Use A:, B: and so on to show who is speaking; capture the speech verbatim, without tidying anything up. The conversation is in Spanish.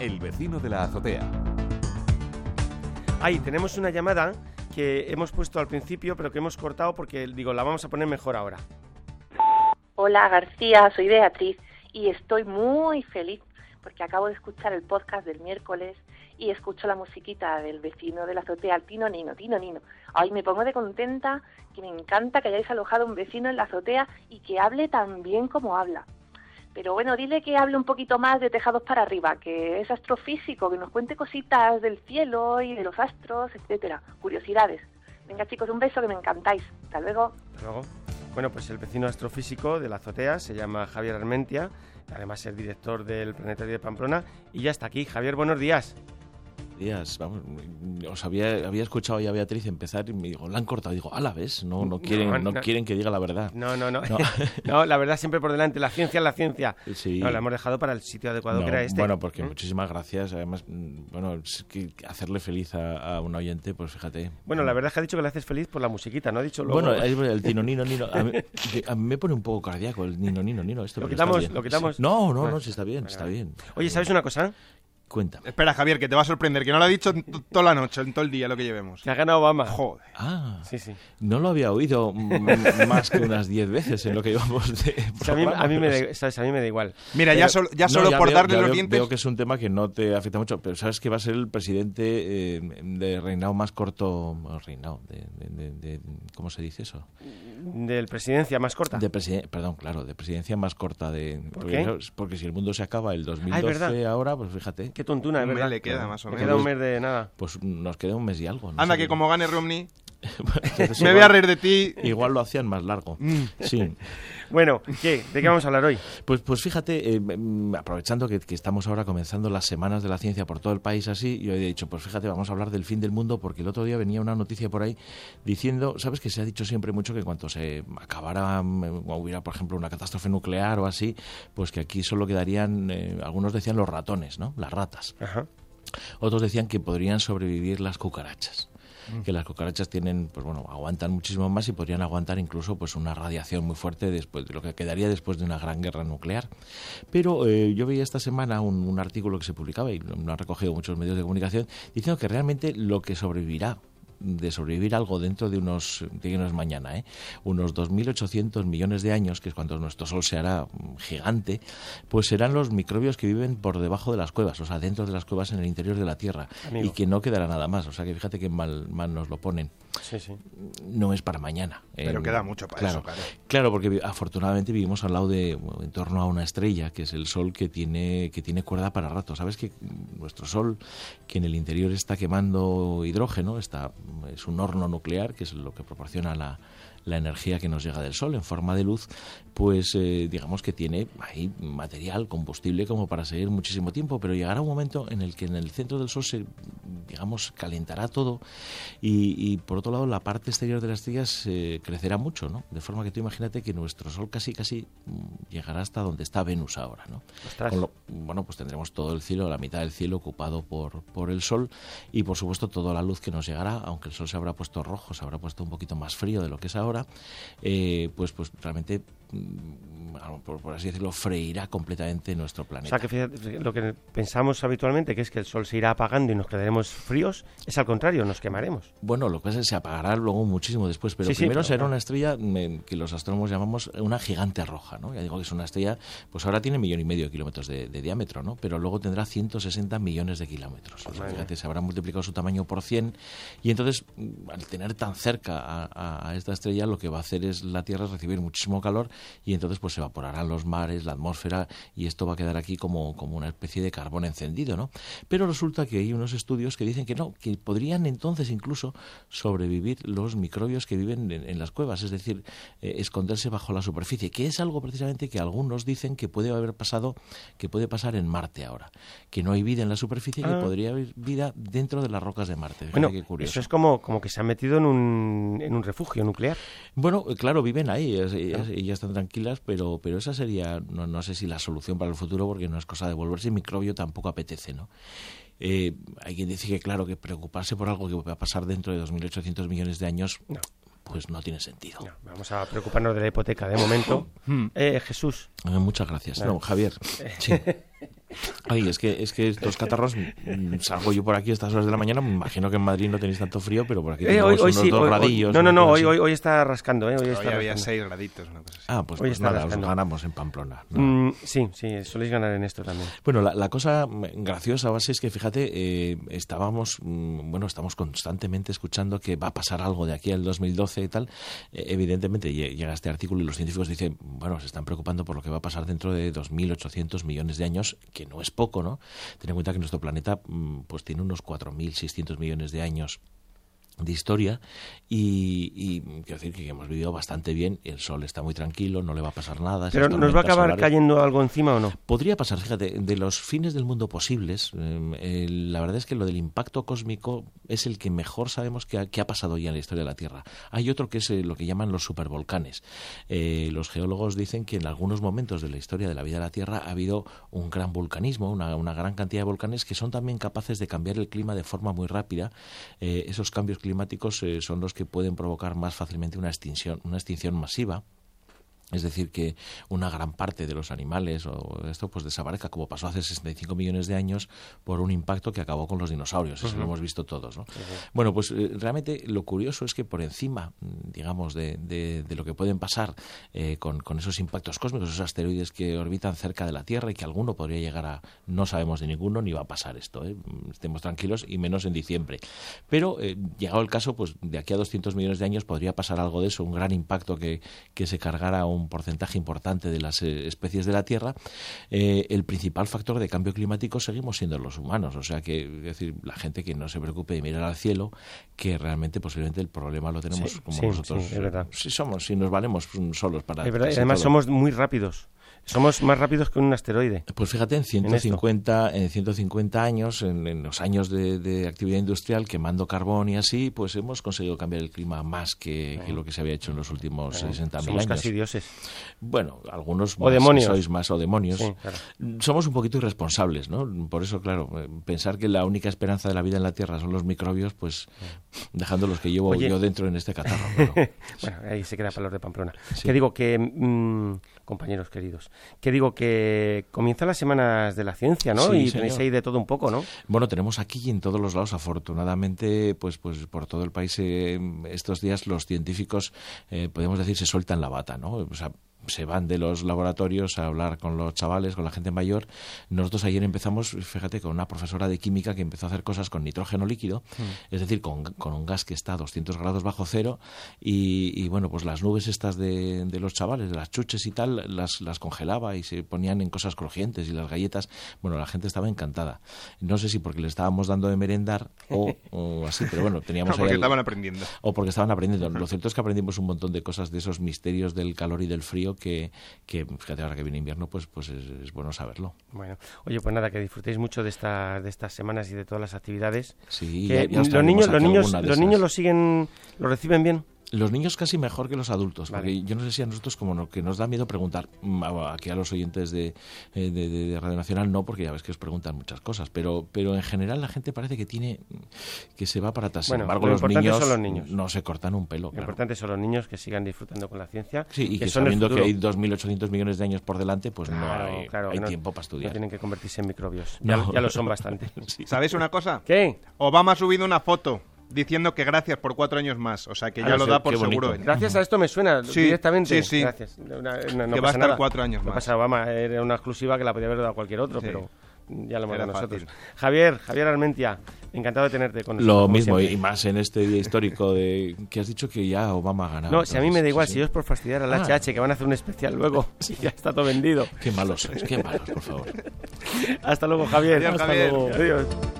A: El vecino de la azotea.
B: Ahí tenemos una llamada que hemos puesto al principio, pero que hemos cortado porque, digo, la vamos a poner mejor ahora.
C: Hola García, soy Beatriz y estoy muy feliz porque acabo de escuchar el podcast del miércoles y escucho la musiquita del vecino de la azotea, Tino Nino, Tino Nino. Ay, me pongo de contenta, que me encanta que hayáis alojado un vecino en la azotea y que hable tan bien como habla. Pero bueno, dile que hable un poquito más de tejados para arriba, que es astrofísico, que nos cuente cositas del cielo y de los astros, etcétera, curiosidades. Venga chicos, un beso, que me encantáis. Hasta luego.
B: Hasta luego. Bueno, pues el vecino astrofísico de la azotea se llama Javier Armentia, además es director del Planetario de Pamplona, y ya está aquí. Javier, buenos días.
D: Días, vamos, os había, había escuchado ya a Beatriz empezar y me digo, la han cortado, digo, ala, ¿ves? No, no quieren, no, no, no quieren que diga la verdad.
B: No, no, no, no. No, la verdad siempre por delante, la ciencia es la ciencia.
D: Sí.
B: No, la hemos dejado para el sitio adecuado
D: no,
B: que era este.
D: Bueno, porque
B: ¿Mm?
D: muchísimas gracias, además, bueno, es que hacerle feliz a, a un oyente, pues fíjate.
B: Bueno, la verdad es que ha dicho que le haces feliz por la musiquita, ¿no? Ha dicho luego...
D: Bueno, el Tino Nino Nino, a mí, a mí me pone un poco cardíaco el Nino Nino Nino. Esto
B: ¿Lo quitamos? ¿Lo quitamos?
D: No, no, no, sí está bien, está bien.
B: Oye, ¿sabes una cosa?
D: Cuéntame.
E: Espera, Javier, que te va a sorprender, que no lo ha dicho t- toda la noche, en todo el día lo que llevemos.
B: Que ha ganado Obama.
E: Joder.
D: Ah,
B: sí, sí.
D: No lo había oído m- más que unas diez veces en lo que llevamos de
B: o sea, a, mí, a, mí me da, ¿sabes? a mí me da igual.
E: Mira,
B: pero,
E: ya, sol, ya solo
D: no, ya
E: por
D: veo,
E: darle los
D: veo,
E: dientes...
D: Veo que es un tema que no te afecta mucho, pero sabes que va a ser el presidente eh, de reinado más corto... Reinado, de, de, de, de, ¿cómo se dice eso?
B: ¿De presidencia más corta?
D: De presiden- perdón, claro, de presidencia más corta. de
B: ¿Por
D: porque,
B: qué?
D: ¿sabes? Porque si el mundo se acaba el dos mil doce
B: ah,
D: ahora, pues fíjate.
B: Qué tontuna, es
E: un
B: verdad.
E: mes le queda, más o
B: menos.
E: menos.
B: Queda un mes de nada.
D: Pues nos queda un mes y algo. No
E: Anda,
D: sé
E: que
D: qué.
E: como gane Romney...
D: Me
E: me voy a reír de ti.
D: Igual lo hacían más largo. Sí.
B: Bueno, ¿qué? ¿De qué vamos a hablar hoy?
D: Pues, pues fíjate, eh, aprovechando que, que estamos ahora comenzando las semanas de la ciencia por todo el país así, yo he dicho, pues fíjate, vamos a hablar del fin del mundo, porque el otro día venía una noticia por ahí diciendo, sabes que se ha dicho siempre mucho que en cuanto se acabara o hubiera, por ejemplo, una catástrofe nuclear o así, pues que aquí solo quedarían, eh, algunos decían los ratones, ¿no? Las ratas.
B: Ajá.
D: Otros decían que podrían sobrevivir las cucarachas. Que las cucarachas tienen, pues bueno, aguantan muchísimo más y podrían aguantar incluso pues una radiación muy fuerte después de lo que quedaría después de una gran guerra nuclear. Pero eh, yo veía esta semana un, un artículo que se publicaba y lo han recogido muchos medios de comunicación diciendo que realmente lo que sobrevivirá de sobrevivir algo dentro de unos, de unos mañana, ¿eh? unos dos mil ochocientos millones de años, que es cuando nuestro Sol se hará gigante, pues serán los microbios que viven por debajo de las cuevas, o sea, dentro de las cuevas en el interior de la Tierra,
B: Amigo.
D: y que no quedará nada más, o sea, que fíjate que mal, mal nos lo ponen.
B: Sí, sí.
D: No es para mañana.
E: Pero
D: eh,
E: queda mucho para
D: claro,
E: eso, claro.
D: Claro, porque afortunadamente vivimos al lado de, en torno a una estrella, que es el Sol, que tiene, que tiene cuerda para rato. ¿Sabes que nuestro Sol, que en el interior está quemando hidrógeno, está, es un horno nuclear, que es lo que proporciona la, la energía que nos llega del Sol en forma de luz, pues eh, digamos que tiene ahí material, combustible como para seguir muchísimo tiempo, pero llegará un momento en el que en el centro del Sol se, digamos, calentará todo y, y por otro lado la parte exterior de las estrellas eh, crecerá mucho, ¿no? De forma que tú imagínate que nuestro Sol casi casi llegará hasta donde está Venus ahora, ¿no? Con lo, bueno, pues tendremos todo el cielo, la mitad del cielo ocupado por, por el Sol y por supuesto toda la luz que nos llegará, aunque el Sol se habrá puesto rojo, se habrá puesto un poquito más frío de lo que es ahora, eh, pues, pues realmente, por, por así decirlo, freirá completamente nuestro planeta.
B: O sea, que fíjate, lo que pensamos habitualmente, que es que el Sol se irá apagando y nos quedaremos fríos, es al contrario, nos quemaremos.
D: Bueno, lo que pasa es que se apagará luego muchísimo después, pero
B: sí,
D: primero
B: sí,
D: será
B: claro.
D: una estrella que los astrónomos llamamos una gigante roja, ¿no? Ya digo que es una estrella, pues ahora tiene millón y medio de kilómetros de, de diámetro, ¿no? Pero luego tendrá ciento sesenta millones de kilómetros. O sea, fíjate, se habrá multiplicado su tamaño por cien y entonces, al tener tan cerca a, a, a esta estrella, lo que va a hacer es la Tierra recibir muchísimo calor y entonces pues se evaporarán los mares, la atmósfera y esto va a quedar aquí como, como una especie de carbón encendido, ¿no? Pero resulta que hay unos estudios que dicen que no, que podrían entonces incluso sobrevivir los microbios que viven en, en las cuevas, es decir, eh, esconderse bajo la superficie, que es algo precisamente que algunos dicen que puede haber pasado, que puede pasar en Marte ahora, que no hay vida en la superficie, ah. que podría haber vida dentro de las rocas de Marte.
B: Bueno,
D: qué curioso.
B: Eso es como, como que se han metido en un, en un refugio nuclear.
D: Bueno, claro, viven ahí, ellas, ellas, ellas están tranquilas, pero, pero esa sería, no, no sé si la solución para el futuro, porque no es cosa de volverse microbio, tampoco apetece, ¿no? Eh, hay quien dice que, claro, que preocuparse por algo que va a pasar dentro de dos mil ochocientos millones de años, no. pues no tiene sentido.
B: No, vamos a preocuparnos de la hipoteca de momento. eh, Jesús.
D: Eh, muchas gracias. Vale. No, Javier. Sí. Ay, es que, es que estos catarros, mm, salgo yo por aquí a estas horas de la mañana, me imagino que en Madrid no tenéis tanto frío, pero por aquí
B: Eh,
D: tenemos
B: hoy, hoy
D: unos
B: sí,
D: dos
B: hoy-
D: gradillos.
B: hoy- no, no,
D: una
B: no,
D: cosa
B: hoy,
D: así.
B: hoy, hoy está rascando, ¿eh? Hoy,
E: Hoy
B: está
E: había
B: rascando.
E: seis graditos, una cosa así.
D: Ah, pues,
B: Hoy
D: pues
B: está
D: nada, os
B: rascando.
D: ganamos en Pamplona. ¿no?
B: Mm, sí, sí, soléis ganar en esto también.
D: Bueno, la, la cosa graciosa base es que, fíjate, eh, estábamos, mm, bueno, estamos constantemente escuchando que va a pasar algo de aquí al dos mil doce y tal. Eh, evidentemente lle- llega este artículo y los científicos dicen, bueno, se están preocupando por lo que va a pasar dentro de dos mil ochocientos millones de años, que no es poco, ¿no? Ten en cuenta que nuestro planeta mm, pues tiene unos cuatro mil seiscientos millones de años de historia y, y quiero decir que hemos vivido bastante bien, el Sol está muy tranquilo, no le va a pasar nada. esas
B: Pero ¿nos va a
D: tormentas
B: acabar
D: solares-
B: cayendo algo encima o no?
D: Podría pasar, fíjate, de los fines del mundo posibles, eh, eh, la verdad es que lo del impacto cósmico es el que mejor sabemos que ha, que ha pasado ya en la historia de la Tierra. Hay otro que es eh, lo que llaman los supervolcanes. Eh, los geólogos dicen que en algunos momentos de la historia de la vida de la Tierra ha habido un gran vulcanismo, una, una gran cantidad de volcanes que son también capaces de cambiar el clima de forma muy rápida. Eh, esos cambios climáticos eh, son los que pueden provocar más fácilmente una extinción, una extinción masiva. Es decir, que una gran parte de los animales o esto pues desaparezca, como pasó hace sesenta y cinco millones de años por un impacto que acabó con los dinosaurios. Eso
B: Uh-huh.
D: lo hemos visto todos, ¿no?
B: Uh-huh.
D: Bueno, pues eh, realmente lo curioso es que por encima, digamos, de, de, de lo que pueden pasar eh, con, con esos impactos cósmicos, esos asteroides que orbitan cerca de la Tierra y que alguno podría llegar a... No sabemos de ninguno ni va a pasar esto, ¿eh? Estemos tranquilos y menos en diciembre. Pero eh, llegado el caso, pues de aquí a doscientos millones de años podría pasar algo de eso, un gran impacto que, que se cargara un porcentaje importante de las eh, especies de la Tierra. Eh, el principal factor de cambio climático seguimos siendo los humanos, o sea que, es decir, la gente que no se preocupe de mirar al cielo, que realmente posiblemente el problema lo tenemos
B: Sí,
D: como
B: sí,
D: nosotros.
B: sí, es verdad.
D: Si somos, si nos valemos solos para...
B: Es verdad, y
D: casi
B: además
D: todo.
B: somos muy rápidos. Somos más rápidos que un asteroide.
D: Pues fíjate, en ciento cincuenta, en ciento cincuenta años, en, en los años de, de actividad industrial, quemando carbón y así, pues hemos conseguido cambiar el clima más que,
B: Bueno.
D: que lo que se había hecho en los últimos
B: Bueno,
D: sesenta mil
B: somos
D: años.
B: casi dioses.
D: Bueno, algunos
B: O
D: más,
B: demonios.
D: sois más o demonios.
B: Sí, claro.
D: Somos un poquito irresponsables, ¿no? Por eso, claro, eh, pensar que la única esperanza de la vida en la Tierra son los microbios, pues dejando los que llevo
B: Oye.
D: yo dentro en este catarro. Bueno,
B: Bueno, ahí se queda para los de Pamplona.
D: Sí.
B: Que digo que, mm, compañeros queridos, que digo que comienzan las semanas de la ciencia, ¿no?
D: Sí,
B: y
D: señor.
B: tenéis ahí de todo un poco, ¿no?
D: Bueno, tenemos aquí y en todos los lados, afortunadamente, pues, pues por todo el país eh, estos días los científicos, eh, podemos decir, se sueltan la bata, ¿no? O sea, se van de los laboratorios a hablar con los chavales, con la gente mayor. Nosotros ayer empezamos, fíjate, con una profesora de química que empezó a hacer cosas con nitrógeno líquido, mm. es decir, con, con un gas que está a doscientos grados bajo cero y, y bueno, pues las nubes estas de, de los chavales, de las chuches y tal, las, las congelaba y se ponían en cosas crujientes y las galletas. Bueno, la gente estaba encantada. No sé si porque le estábamos dando de merendar o, o así, pero bueno, teníamos
E: No, porque
D: ahí el-
E: estaban aprendiendo.
D: o porque estaban aprendiendo. Lo cierto es que aprendimos un montón de cosas de esos misterios del calor y del frío que, que fíjate, ahora que viene invierno, pues, pues es, es bueno saberlo.
B: Bueno, oye, pues nada, que disfrutéis mucho de, esta, de estas semanas y de todas las actividades.
D: Sí,
B: Que
D: ya- ya os
B: los
D: traeremos
B: niños, los
D: aquí
B: niños,
D: alguna de
B: los
D: esas.
B: niños lo siguen, lo reciben bien.
D: Los niños casi mejor que los adultos,
B: Vale.
D: porque yo no sé si a nosotros como no, que nos da miedo preguntar, mm, a- aquí a los oyentes de, eh, de, de- de Radio Nacional no, porque ya ves que os preguntan muchas cosas, pero pero en general la gente parece que tiene que se va para atrás. Sin
B: Bueno,
D: embargo,
B: lo
D: los
B: importante
D: niños,
B: son los niños.
D: no se cortan un pelo.
B: Lo
D: Claro.
B: importante son los niños que sigan disfrutando con la ciencia.
D: Sí, y que,
B: son el
D: sabiendo que
B: futuro.
D: hay dos mil ochocientos millones de años por delante, pues
B: Claro,
D: no hay,
B: claro,
D: hay
B: que no-
D: tiempo para
B: No
D: estudiar.
B: tienen que convertirse en microbios. Ya,
D: No.
B: ya lo son bastante.
D: Sí.
E: ¿Sabéis una cosa?
B: ¿Qué?
E: Obama ha subido una foto diciendo que gracias por cuatro años más. O sea, que
B: Ah,
E: ya
B: no
E: lo
B: sé,
E: da por
D: qué bonito.
E: seguro.
B: Gracias a esto me suena
E: Sí,
B: directamente.
E: sí, sí.
B: Gracias. No, no, no
E: Que va a
B: pasa
E: estar
B: nada.
E: cuatro años
B: No
E: más.
B: pasa, Obama, era una exclusiva que la podía haber dado cualquier otro,
E: Sí.
B: pero ya lo hemos
E: Era
B: dado nosotros.
E: fácil.
B: Javier, Javier Armentia, encantado de tenerte con nosotros.
D: Lo
B: como
D: mismo,
B: siempre.
D: y más en este día histórico de que has dicho que ya Obama ha ganado.
B: No, si a mí me da
D: Entonces,
B: igual,
D: sí,
B: si yo es por fastidiar al
D: Ah.
B: H H, que van a hacer un especial luego, si ya está todo vendido.
D: Qué malos sois, qué malos, por favor.
B: Hasta luego, Javier.
E: Adiós,
B: Hasta
E: Javier.
B: luego. Adiós.